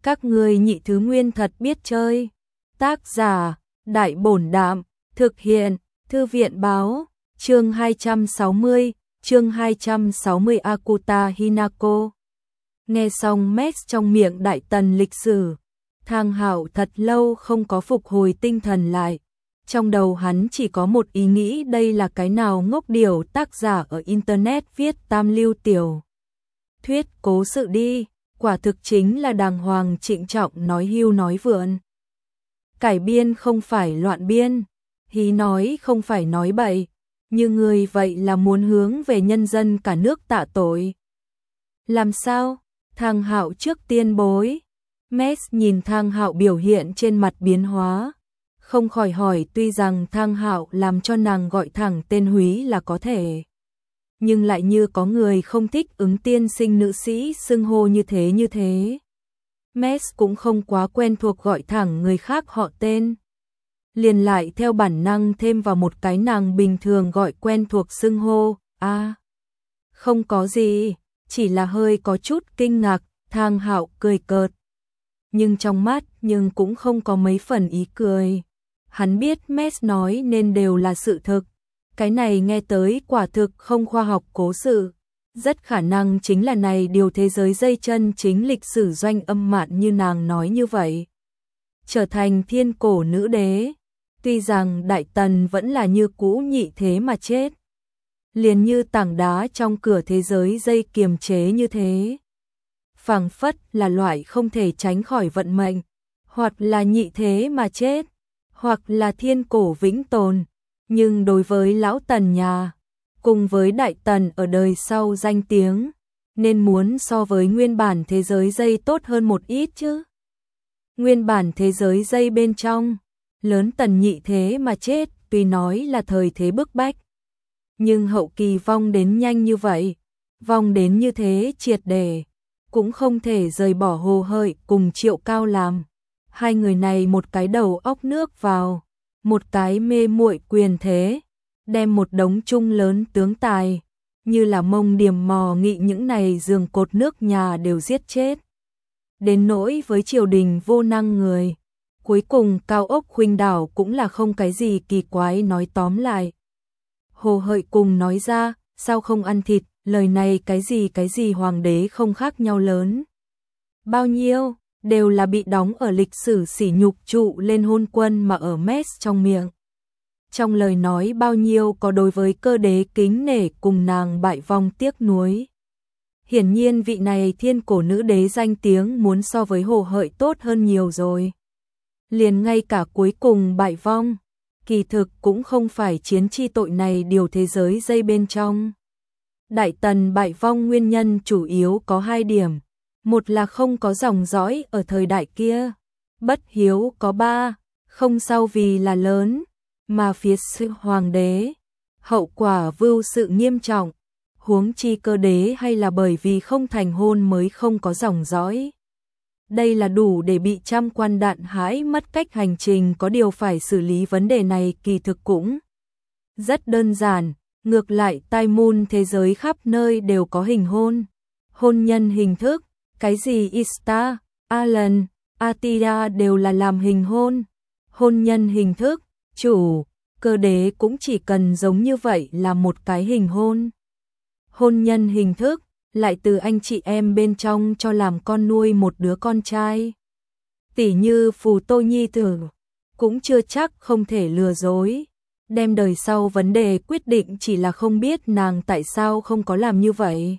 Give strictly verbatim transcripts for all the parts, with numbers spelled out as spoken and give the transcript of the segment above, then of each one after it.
Các ngươi nhị thứ nguyên thật biết chơi. Tác giả, Đại Bổn Đạm, thực hiện, Thư viện Báo, chương hai trăm sáu mươi, chương hai trăm sáu mươi Akuta Hinako. Nghe xong mess trong miệng Đại Tần lịch sử, Thang Hạo thật lâu không có phục hồi tinh thần lại. Trong đầu hắn chỉ có một ý nghĩ, đây là cái nào ngốc điểu tác giả ở Internet viết tam lưu tiểu thuyết cố sự đi, quả thực chính là đàng hoàng trịnh trọng nói hưu nói vượn. Cải biên không phải loạn biên, hí nói không phải nói bậy, như người vậy là muốn hướng về nhân dân cả nước tạ tội. Làm sao? Thang Hạo trước tiên bối. Mess nhìn Thang Hạo biểu hiện trên mặt biến hóa, không khỏi hỏi, tuy rằng Thang Hạo làm cho nàng gọi thẳng tên Húy là có thể, nhưng lại như có người không thích ứng tiên sinh nữ sĩ xưng hô như thế như thế. Mess cũng không quá quen thuộc gọi thẳng người khác họ tên, liền lại theo bản năng thêm vào một cái nàng bình thường gọi quen thuộc xưng hô. A, à, không có gì, chỉ là hơi có chút kinh ngạc. Thang Hạo cười cợt, nhưng trong mắt nhưng cũng không có mấy phần ý cười. Hắn biết Mess nói nên đều là sự thực. Cái này nghe tới quả thực không khoa học cố sự, rất khả năng chính là này điều thế giới dây chân chính lịch sử doanh âm mạn như nàng nói như vậy. Trở thành thiên cổ nữ đế, tuy rằng Đại Tần vẫn là như cũ nhị thế mà chết, liền như tảng đá trong cửa thế giới dây kiềm chế như thế. Phảng phất là loại không thể tránh khỏi vận mệnh, hoặc là nhị thế mà chết, hoặc là thiên cổ vĩnh tồn. Nhưng đối với lão Tần nhà, cùng với Đại Tần ở đời sau danh tiếng, nên muốn so với nguyên bản thế giới dây tốt hơn một ít chứ. Nguyên bản thế giới dây bên trong, lớn Tần nhị thế mà chết, tuy nói là thời thế bức bách, nhưng hậu kỳ vong đến nhanh như vậy, vong đến như thế triệt để, cũng không thể rời bỏ Hồ Hợi cùng Triệu Cao làm. Hai người này một cái đầu óc nước vào, một cái mê muội quyền thế, đem một đống chung lớn tướng tài, như là Mông Điềm Mò Nghị những này giường cột nước nhà đều giết chết. Đến nỗi với triều đình vô năng người, cuối cùng Cao Ốc Khuynh Đảo cũng là không cái gì kỳ quái. Nói tóm lại, Hồ Hợi cùng nói ra, sao không ăn thịt, lời này cái gì cái gì hoàng đế không khác nhau lớn bao nhiêu, đều là bị đóng ở lịch sử sỉ nhục trụ lên hôn quân mà ở Mess trong miệng. Trong lời nói bao nhiêu có đối với cơ đế kính nể cùng nàng bại vong tiếc nuối. Hiển nhiên vị này thiên cổ nữ đế danh tiếng muốn so với Hồ Hợi tốt hơn nhiều rồi. Liền ngay cả cuối cùng bại vong, kỳ thực cũng không phải chiến chi tội này điều thế giới dây bên trong. Đại Tần bại vong nguyên nhân chủ yếu có hai điểm. Một là không có dòng dõi ở thời đại kia. Bất hiếu có ba, không sau vì là lớn, mà phía sư hoàng đế. Hậu quả vưu sự nghiêm trọng, huống chi cơ đế hay là bởi vì không thành hôn mới không có dòng dõi. Đây là đủ để bị trăm quan đạn hãi mất cách hành trình, có điều phải xử lý vấn đề này kỳ thực cũng rất đơn giản. Ngược lại tai môn thế giới khắp nơi đều có hình hôn, hôn nhân hình thức, cái gì Ista, Alan, Atida đều là làm hình hôn, hôn nhân hình thức, chủ, cơ đế cũng chỉ cần giống như vậy là một cái hình hôn. Hôn nhân hình thức, lại từ anh chị em bên trong cho làm con nuôi một đứa con trai. Tỉ như Phù Tô Nhi tử, cũng chưa chắc không thể lừa dối. Đem đời sau vấn đề quyết định chỉ là không biết nàng tại sao không có làm như vậy.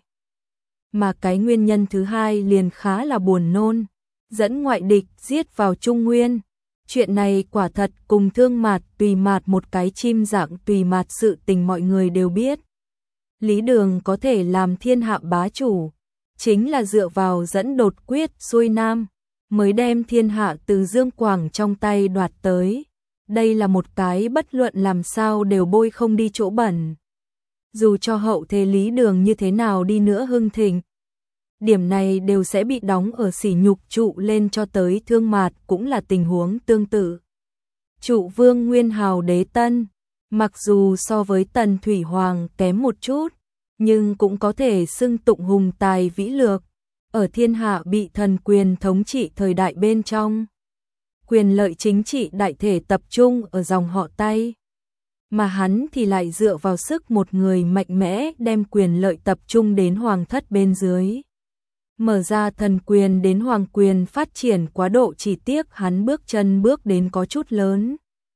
Mà cái nguyên nhân thứ hai liền khá là buồn nôn, dẫn ngoại địch giết vào Trung Nguyên. Chuyện này quả thật cùng Thương Mạt Tùy Mạt một cái chim dạng Tùy Mạt sự tình mọi người đều biết. Lý Đường có thể làm thiên hạ bá chủ, chính là dựa vào dẫn đột quyết xuôi nam, mới đem thiên hạ từ Dương Quảng trong tay đoạt tới. Đây là một cái bất luận làm sao đều bôi không đi chỗ bẩn. Dù cho hậu thế Lý Đường như thế nào đi nữa hưng thịnh, điểm này đều sẽ bị đóng ở sỉ nhục trụ lên cho tới Thương Mạt cũng là tình huống tương tự. Trụ vương Nguyên Hào Đế Tân, mặc dù so với Tần Thủy Hoàng kém một chút, nhưng cũng có thể xưng tụng hùng tài vĩ lược. ở thiên hạ bị thần quyền thống trị thời đại bên trong. Quyền lợi chính trị đại thể tập trung ở dòng họ Tay, mà hắn thì lại dựa vào sức một người mạnh mẽ đem quyền lợi tập trung đến hoàng thất bên dưới. Mở ra thần quyền đến hoàng quyền phát triển quá độ, chỉ tiếc hắn bước chân bước đến có chút lớn.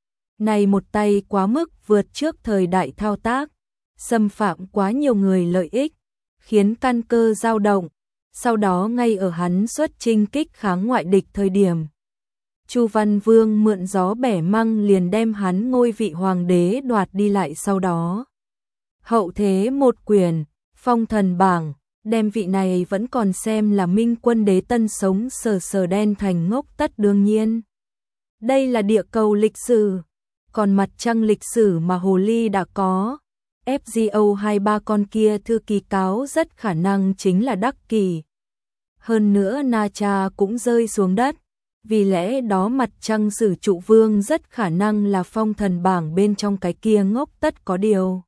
Này một tay quá mức vượt trước thời đại thao tác, xâm phạm quá nhiều người lợi ích, khiến căn cơ dao động. Sau đó ngay ở hắn xuất chinh kích kháng ngoại địch thời điểm, Chu Văn Vương mượn gió bẻ măng liền đem hắn ngôi vị hoàng đế đoạt đi lại, sau đó hậu thế một quyền, phong thần bảng, đem vị này vẫn còn xem là minh quân đế tân sống sờ sờ đen thành ngốc tất đương nhiên. Đây là địa cầu lịch sử, còn mặt trăng lịch sử mà Hồ Ly đã có. ép giê o hai ba con kia thư ký cáo rất khả năng chính là Đắc Kỷ. Hơn nữa Na Cha cũng rơi xuống đất, vì lẽ đó mặt trăng sử trụ vương rất khả năng là phong thần bảng bên trong cái kia ngốc tất có điều.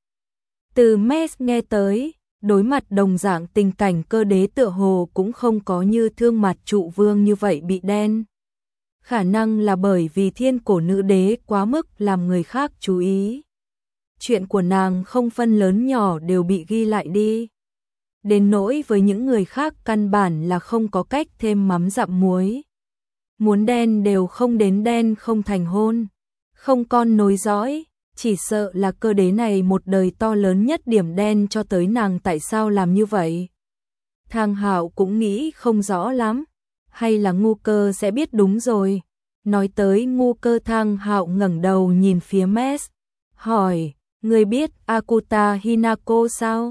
Từ Mes nghe tới, đối mặt đồng dạng tình cảnh cơ đế tựa hồ cũng không có như thương mặt trụ vương như vậy bị đen. Khả năng là bởi vì thiên cổ nữ đế quá mức làm người khác chú ý. Chuyện của nàng không phân lớn nhỏ đều bị ghi lại đi. Đến nỗi với những người khác căn bản là không có cách thêm mắm dặm muối. Muốn đen đều không đến đen không thành hôn. Không con nối dõi, chỉ sợ là cơ đế này một đời to lớn nhất điểm đen cho tới nàng tại sao làm như vậy. Thang Hạo cũng nghĩ không rõ lắm. Hay là Ngu Cơ sẽ biết đúng rồi. Nói tới Ngu Cơ, Thang Hạo ngẩng đầu nhìn phía Mes, hỏi, người biết Akuta Hinako sao?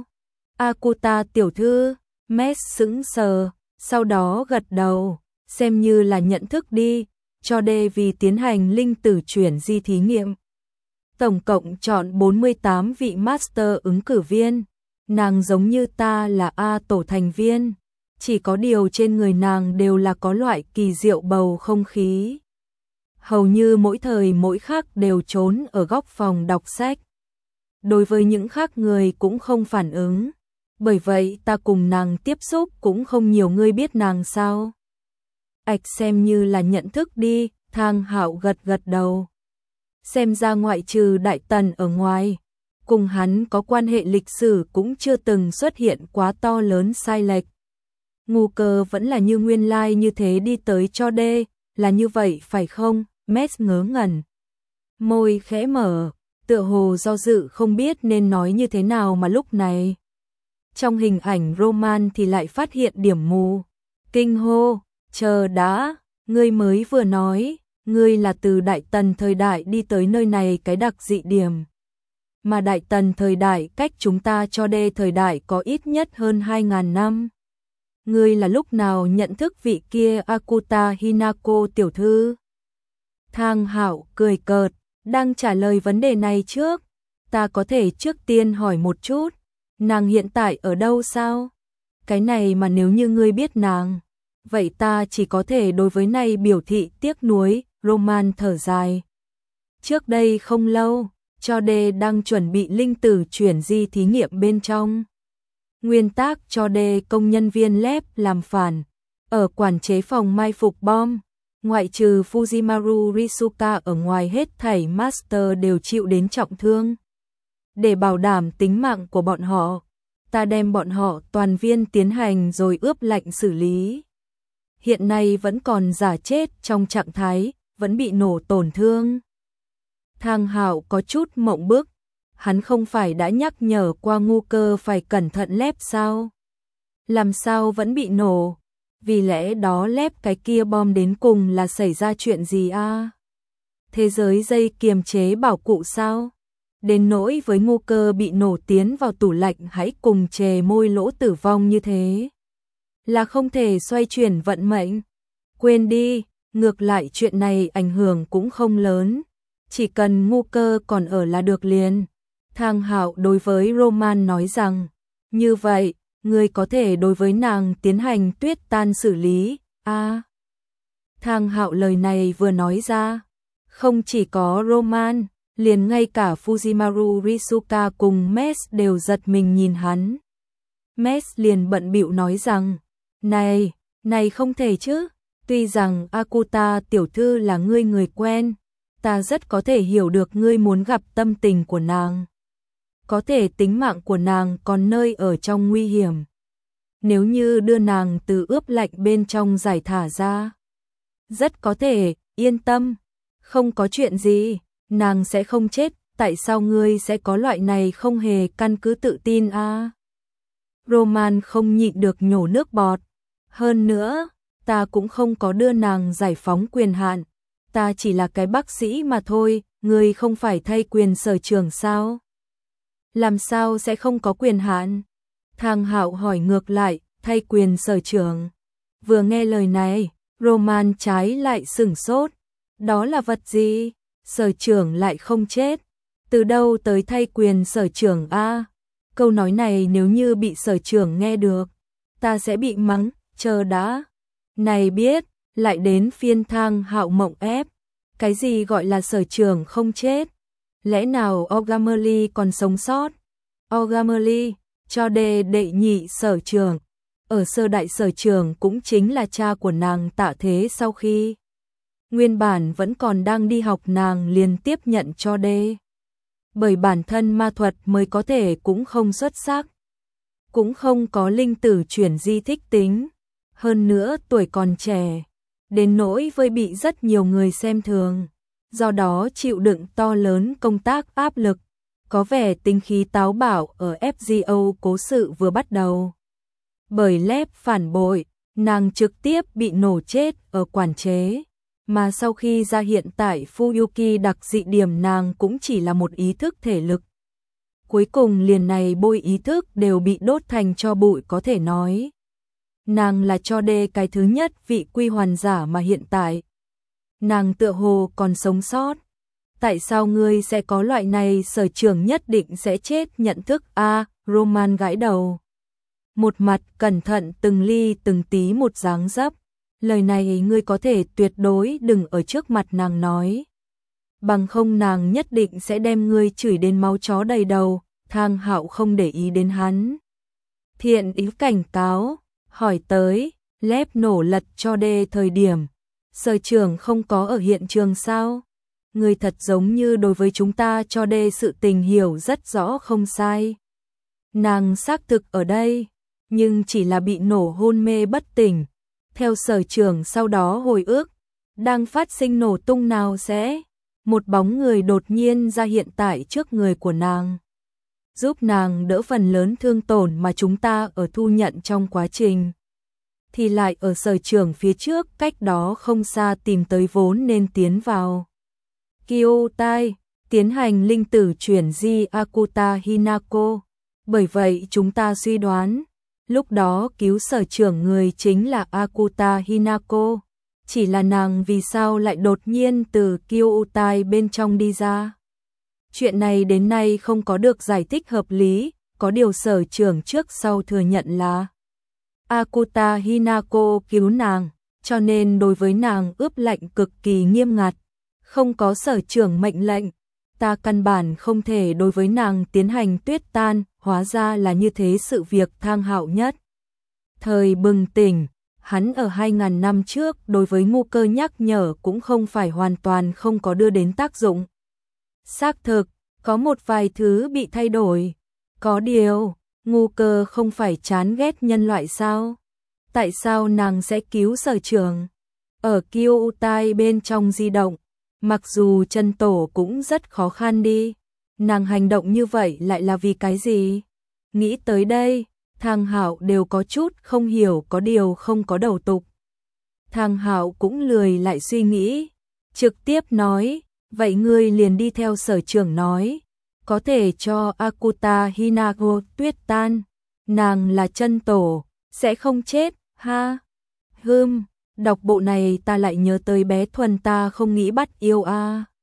Akuta tiểu thư. Mes sững sờ, sau đó gật đầu, xem như là nhận thức đi, cho đê vì tiến hành linh tử chuyển di thí nghiệm. Tổng cộng chọn bốn mươi tám vị master ứng cử viên, nàng giống như ta là A tổ thành viên, chỉ có điều trên người nàng đều là có loại kỳ diệu bầu không khí. Hầu như mỗi thời mỗi khắc đều trốn ở góc phòng đọc sách. Đối với những khác người cũng không phản ứng, bởi vậy ta cùng nàng tiếp xúc cũng không nhiều. Ngươi biết nàng sao? Ảch, xem như là nhận thức đi. Thang Hạo gật gật đầu. Xem ra ngoại trừ Đại Tần ở ngoài, cùng hắn có quan hệ lịch sử cũng chưa từng xuất hiện quá to lớn sai lệch. Ngu Cơ vẫn là như nguyên lai như thế đi tới cho đê, là như vậy phải không? Mes ngớ ngẩn, môi khẽ mở, tựa hồ do dự không biết nên nói như thế nào, mà lúc này trong hình ảnh Roman thì lại phát hiện điểm mù. Kinh hô, chờ đã, ngươi mới vừa nói, ngươi là từ Đại Tần thời đại đi tới nơi này cái đặc dị điểm. Mà Đại Tần thời đại cách chúng ta cho đê thời đại có ít nhất hơn hai ngàn năm. Ngươi là lúc nào nhận thức vị kia Akuta Hinako tiểu thư? Thang Hạo cười cợt, đang trả lời vấn đề này trước, ta có thể trước tiên hỏi một chút, nàng hiện tại ở đâu sao? Cái này mà nếu như ngươi biết nàng, vậy ta chỉ có thể đối với này biểu thị tiếc nuối. Roman thở dài. Trước đây không lâu, cho đê đang chuẩn bị linh tử chuyển di thí nghiệm bên trong. Nguyên tác cho đê công nhân viên lab làm phản, ở quản chế phòng mai phục bom. Ngoại trừ Fujimaru Risuka ở ngoài hết thảy master đều chịu đến trọng thương. Để bảo đảm tính mạng của bọn họ, ta đem bọn họ toàn viên tiến hành rồi ướp lạnh xử lý. Hiện nay vẫn còn giả chết trong trạng thái, vẫn bị nổ tổn thương. Thang Hạo có chút mộng bức, hắn không phải đã nhắc nhở qua Ngu Cơ phải cẩn thận lép sao? Làm sao vẫn bị nổ? Vì lẽ đó lép cái kia bom đến cùng là xảy ra chuyện gì a? À? Thế giới dây kiềm chế bảo cụ sao? Đến nỗi với Ngu Cơ bị nổ tiến vào tủ lạnh hãy cùng chề môi lỗ tử vong như thế, là không thể xoay chuyển vận mệnh. Quên đi, ngược lại chuyện này ảnh hưởng cũng không lớn, chỉ cần Ngu Cơ còn ở là được liền. Thang Hạo đối với Roman nói rằng, như vậy, người có thể đối với nàng tiến hành tuyết tan xử lý. A. À, Thang Hạo lời này vừa nói ra, không chỉ có Roman, liền ngay cả Fujimaru Risuka cùng Mes đều giật mình nhìn hắn. Mes liền bận bịu nói rằng, Này, này không thể chứ, tuy rằng Akuta tiểu thư là ngươi người quen, ta rất có thể hiểu được ngươi muốn gặp tâm tình của nàng. Có thể tính mạng của nàng còn nơi ở trong nguy hiểm. Nếu như đưa nàng từ ướp lạnh bên trong giải thả ra, rất có thể, yên tâm, không có chuyện gì, nàng sẽ không chết, tại sao ngươi sẽ có loại này không hề căn cứ tự tin a? À? Roman không nhịn được nhổ nước bọt. Hơn nữa, ta cũng không có đưa nàng giải phóng quyền hạn, ta chỉ là cái bác sĩ mà thôi, ngươi không phải thay quyền sở trưởng sao? Làm sao sẽ không có quyền hạn? Thang Hạo hỏi ngược lại, thay quyền sở trưởng. Vừa nghe lời này, Roman trái lại sửng sốt. Đó là vật gì? Sở trưởng lại không chết. Từ đâu tới thay quyền sở trưởng a? Câu nói này nếu như bị sở trưởng nghe được, ta sẽ bị mắng, chờ đã. Này biết, lại đến phiên Thang Hạo mộng ép. Cái gì gọi là sở trưởng không chết? Lẽ nào Ogammerly còn sống sót? Ogammerly, cho đề đệ nhị sở trưởng. Ở sơ đại sở trưởng cũng chính là cha của nàng Tạ Thế sau khi nguyên bản vẫn còn đang đi học nàng liền tiếp nhận cho đê. Bởi bản thân ma thuật mới có thể cũng không xuất sắc. Cũng không có linh tử chuyển di thích tính. Hơn nữa tuổi còn trẻ. Đến nỗi với bị rất nhiều người xem thường. Do đó chịu đựng to lớn công tác áp lực. Có vẻ tính khí táo bạo ở ép giê ô cố sự vừa bắt đầu. Bởi lép phản bội, nàng trực tiếp bị nổ chết ở quản chế. Mà sau khi ra hiện tại Fuyuki đặc dị điểm nàng cũng chỉ là một ý thức thể lực. Cuối cùng liền này bôi ý thức đều bị đốt thành cho bụi có thể nói. Nàng là cho đê cái thứ nhất vị quy hoàn giả mà hiện tại. Nàng tựa hồ còn sống sót. Tại sao ngươi sẽ có loại này sở trưởng nhất định sẽ chết nhận thức a? À, Roman gãi đầu. Một mặt cẩn thận từng ly từng tí một dáng dấp. Lời này ngươi có thể tuyệt đối đừng ở trước mặt nàng nói. Bằng không nàng nhất định sẽ đem ngươi chửi đến máu chó đầy đầu. Thang Hạo không để ý đến hắn. Thiện ý cảnh cáo, hỏi tới, lép nổ lật cho đê thời điểm. Sở trưởng không có ở hiện trường sao? Ngươi thật giống như đối với chúng ta cho đê sự tình hiểu rất rõ không sai. Nàng xác thực ở đây, nhưng chỉ là bị nổ hôn mê bất tỉnh. Theo sở trưởng sau đó hồi ức, đang phát sinh nổ tung nào sẽ, một bóng người đột nhiên ra hiện tại trước người của nàng. Giúp nàng đỡ phần lớn thương tổn mà chúng ta ở thu nhận trong quá trình. Thì lại ở sở trưởng phía trước cách đó không xa tìm tới vốn nên tiến vào. Kyotai, tiến hành linh tử chuyển di Akuta Hinako. Bởi vậy chúng ta suy đoán, lúc đó cứu sở trưởng người chính là Akuta Hinako. Chỉ là nàng vì sao lại đột nhiên từ Kyotai bên trong đi ra. Chuyện này đến nay không có được giải thích hợp lý, có điều sở trưởng trước sau thừa nhận là Akuta Hinako cứu nàng, cho nên đối với nàng ướp lạnh cực kỳ nghiêm ngặt. Không có sở trưởng mệnh lệnh, ta căn bản không thể đối với nàng tiến hành tuyết tan, hóa ra là như thế sự việc. Thang Hạo nhất thời bừng tỉnh, hắn ở hai nghìn năm trước đối với ngu cơ nhắc nhở cũng không phải hoàn toàn không có đưa đến tác dụng. Xác thực, có một vài thứ bị thay đổi. Có điều, ngu cơ không phải chán ghét nhân loại sao? Tại sao nàng sẽ cứu sở trưởng? Ở Kyotai bên trong di động, mặc dù chân tổ cũng rất khó khăn đi. Nàng hành động như vậy lại là vì cái gì? Nghĩ tới đây, Thang Hạo đều có chút không hiểu, có điều không có đầu tục. Thang Hạo cũng lười lại suy nghĩ, trực tiếp nói, vậy ngươi liền đi theo sở trưởng nói, có thể cho Akuta Hinako tuyết tan, nàng là chân tổ, sẽ không chết, ha. Hừm, đọc bộ này ta lại nhớ tới bé Thuần ta không nghĩ bắt yêu a. À.